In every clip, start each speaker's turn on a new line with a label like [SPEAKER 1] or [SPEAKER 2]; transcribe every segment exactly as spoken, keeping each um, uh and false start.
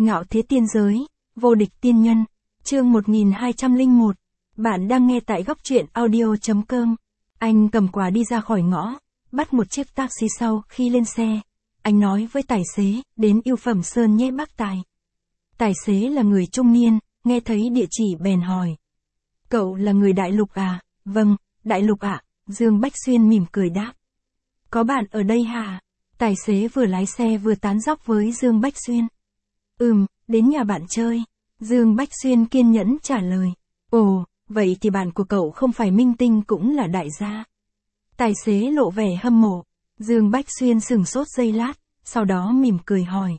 [SPEAKER 1] Ngạo thế tiên giới, vô địch tiên nhân, chương một nghìn hai trăm lẻ một. Bạn đang nghe tại góc truyện audio chấm com. Anh cầm quà đi ra khỏi ngõ, bắt một chiếc taxi sau khi lên xe. Anh nói với tài xế, đến Yêu Phẩm Sơn nhé bác Tài. Tài xế là người trung niên, nghe thấy địa chỉ bèn hỏi. Cậu là người Đại Lục à? Vâng, Đại Lục ạ, Dương Bách Xuyên mỉm cười đáp. Có bạn ở đây hả? Tài xế vừa lái xe vừa tán dóc với Dương Bách Xuyên. Ừm, đến nhà bạn chơi. Dương Bách Xuyên kiên nhẫn trả lời. Ồ, vậy thì bạn của cậu không phải minh tinh cũng là đại gia. Tài xế lộ vẻ hâm mộ. Dương Bách Xuyên sửng sốt giây lát, sau đó mỉm cười hỏi.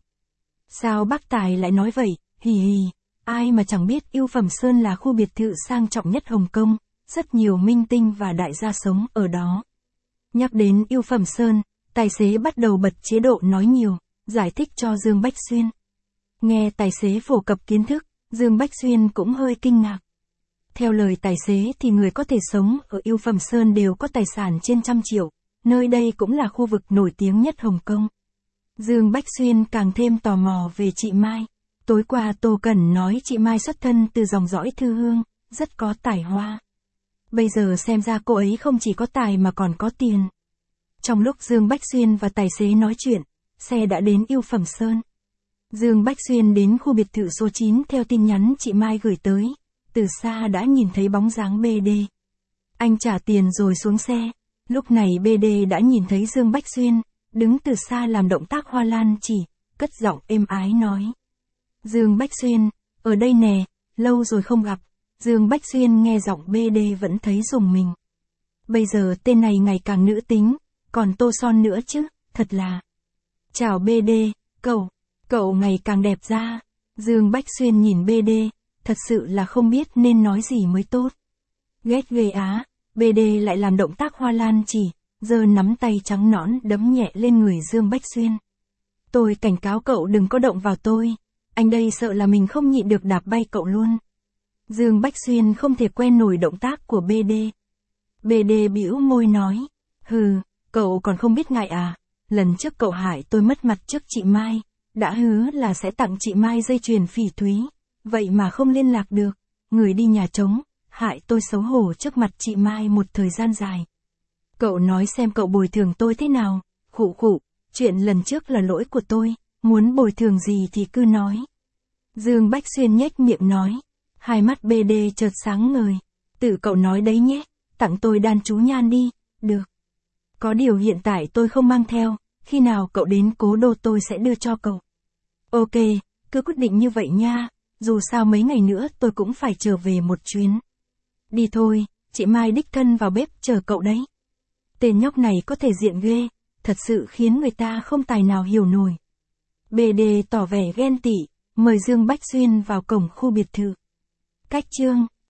[SPEAKER 1] Sao bác Tài lại nói vậy? Hì hì, ai mà chẳng biết Yêu Phẩm Sơn là khu biệt thự sang trọng nhất Hồng Kông, rất nhiều minh tinh và đại gia sống ở đó. Nhắc đến Yêu Phẩm Sơn, tài xế bắt đầu bật chế độ nói nhiều, giải thích cho Dương Bách Xuyên. Nghe tài xế phổ cập kiến thức, Dương Bách Xuyên cũng hơi kinh ngạc. Theo lời tài xế thì người có thể sống ở Yêu Phẩm Sơn đều có tài sản trên trăm triệu, nơi đây cũng là khu vực nổi tiếng nhất Hồng Kông. Dương Bách Xuyên càng thêm tò mò về chị Mai. Tối qua Tô Cẩn nói chị Mai xuất thân từ dòng dõi Thư Hương, rất có tài hoa. Bây giờ xem ra cô ấy không chỉ có tài mà còn có tiền. Trong lúc Dương Bách Xuyên và tài xế nói chuyện, xe đã đến Yêu Phẩm Sơn. Dương Bách Xuyên đến khu biệt thự số chín theo tin nhắn chị Mai gửi tới, từ xa đã nhìn thấy bóng dáng bê đê. Anh trả tiền rồi xuống xe, lúc này bê đê đã nhìn thấy Dương Bách Xuyên, đứng từ xa làm động tác hoa lan chỉ, cất giọng êm ái nói. Dương Bách Xuyên, ở đây nè, lâu rồi không gặp. Dương Bách Xuyên nghe giọng bê đê vẫn thấy rùng mình. Bây giờ tên này ngày càng nữ tính, còn tô son nữa chứ, thật là. Chào bê đê, cậu, cậu ngày càng đẹp ra. Dương Bách Xuyên nhìn bê đê, thật sự là không biết nên nói gì mới tốt. Ghét ghê á, bê đê lại làm động tác hoa lan chỉ, giơ nắm tay trắng nõn đấm nhẹ lên người Dương Bách Xuyên. Tôi cảnh cáo cậu đừng có động vào tôi, anh đây sợ là mình không nhịn được đạp bay cậu luôn. Dương Bách Xuyên không thể quen nổi động tác của bê đê. bê đê bĩu môi nói, hừ, cậu còn không biết ngại à, lần trước cậu hại tôi mất mặt trước chị Mai, đã hứa là sẽ tặng chị Mai dây chuyền phỉ thúy, vậy mà không liên lạc được, người đi nhà trống, hại tôi xấu hổ trước mặt chị Mai một thời gian dài. Cậu nói xem cậu bồi thường tôi thế nào, khụ khụ, chuyện lần trước là lỗi của tôi, muốn bồi thường gì thì cứ nói. Dương Bách Xuyên nhếch miệng nói, hai mắt bê đê chợt sáng ngời, tự cậu nói đấy nhé, tặng tôi đan chú nhan đi, được. Có điều hiện tại tôi không mang theo, khi nào cậu đến Cố Đô tôi sẽ đưa cho cậu. Ok, cứ quyết định như vậy nha, dù sao mấy ngày nữa tôi cũng phải trở về một chuyến. Đi thôi, chị Mai đích thân vào bếp chờ cậu đấy. Tên nhóc này có thể diện ghê, thật sự khiến người ta không tài nào hiểu nổi. bê đê tỏ vẻ ghen tị, mời Dương Bách Xuyên vào cổng khu biệt thự. Cách chương